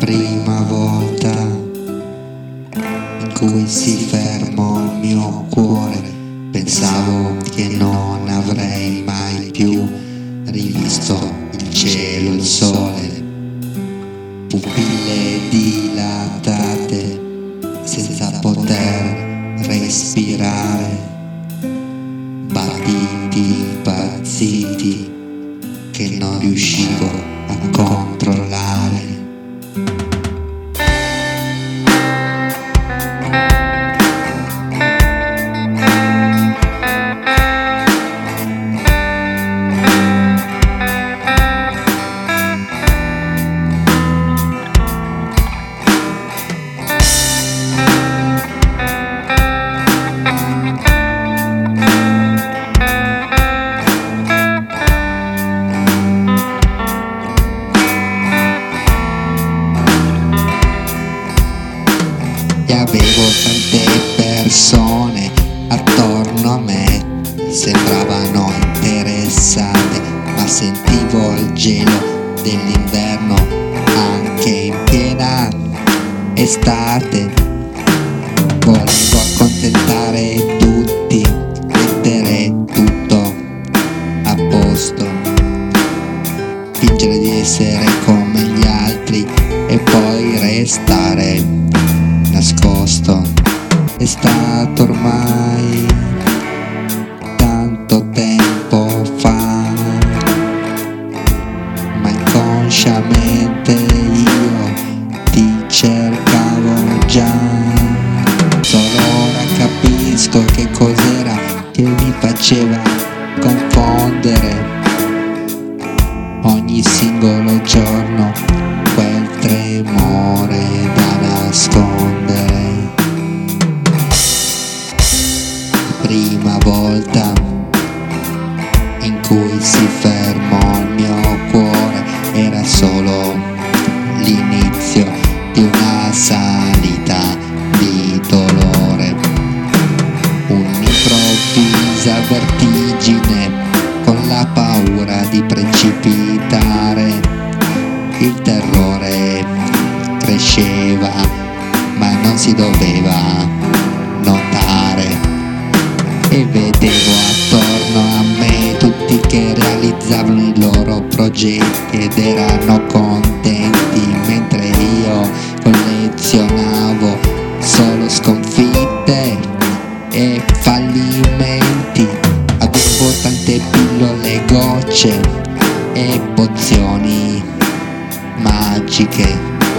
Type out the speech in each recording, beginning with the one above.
prima volta in cui si fermò il mio cuore, pensavo che non avrei mai più rivisto il cielo, il sole, pupille dilatate senza poter respirare, battiti impazziti che non riuscivo a controllare. E avevo tante persone attorno a me, sembravano interessate, ma sentivo il gelo dell'inverno anche in piena estate. Volevo accontentare tutti, mettere tutto a posto, fingere di essere come gli altri e poi restare nascosto. È stato ormai tanto tempo fa, ma inconsciamente io ti cercavo già. Solo ora capisco che cos'era che mi faceva confondere ogni singolo giorno, quel tremore da nascondere. La prima volta in cui si fermò il mio cuore era solo l'inizio di una salita di dolore, un'improvvisa vertigine con la paura di precipitare. Il terrore cresceva, ma non si doveva notare, e vedevo attorno a me tutti che realizzavano i loro progetti ed erano contenti, mentre io collezionavo solo sconfitte e fallimenti. Avevo tante pillole, gocce e pozioni magiche,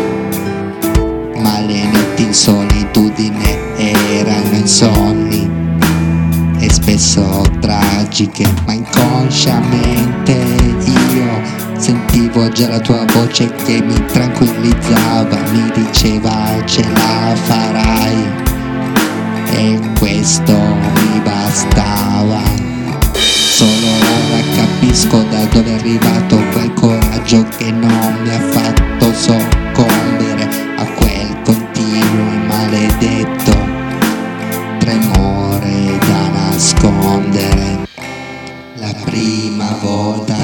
ma le notti in solitudine erano insonni e spesso tragiche. Ma inconsciamente io sentivo già la tua voce che mi tranquillizzava, mi diceva ce la farai, e questo mi bastava. Solo ora capisco da dove è arrivato quel coraggio che non mi ha fatto soccombere a quel continuo e maledetto tremore da nascondere. La prima volta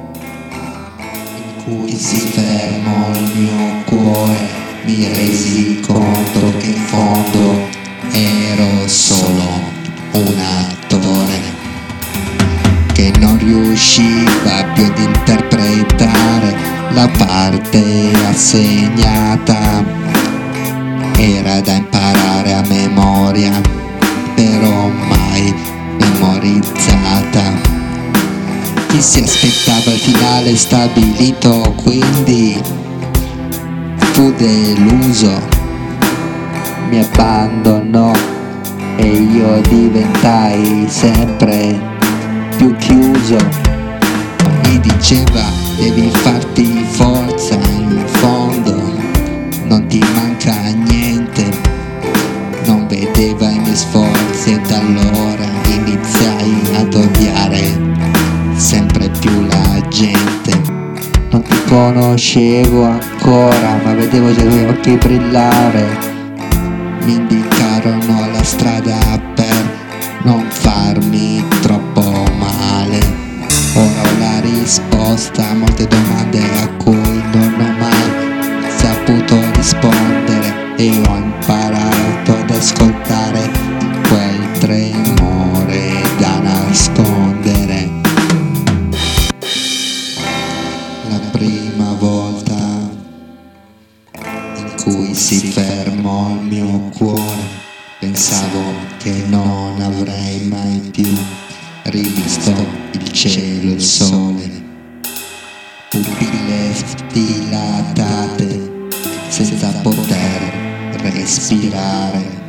in cui si fermò il mio cuore mi resi conto che in fondo ero solo un attore che non riusciva più ad interpretare la parte assegnata. Era da imparare a memoria, però mai memorizzata. Chi si aspettava il finale stabilito, quindi fu deluso, mi abbandonò e io diventai sempre più chiuso. Mi diceva devi farti forza, in fondo non ti manca niente. Non vedeva i miei sforzi e da allora iniziai ad odiare sempre più la gente. Non ti conoscevo ancora, ma vedevo già i tuoi occhi brillare. Mi indicarono la strada per non farmi troppo male. Ora ho la risposta a molte domande a cui non ho mai saputo la prima volta in cui si fermò il mio cuore. Pensavo che non avrei mai più rivisto il cielo e il sole. Pupille dilatate senza poter respirare.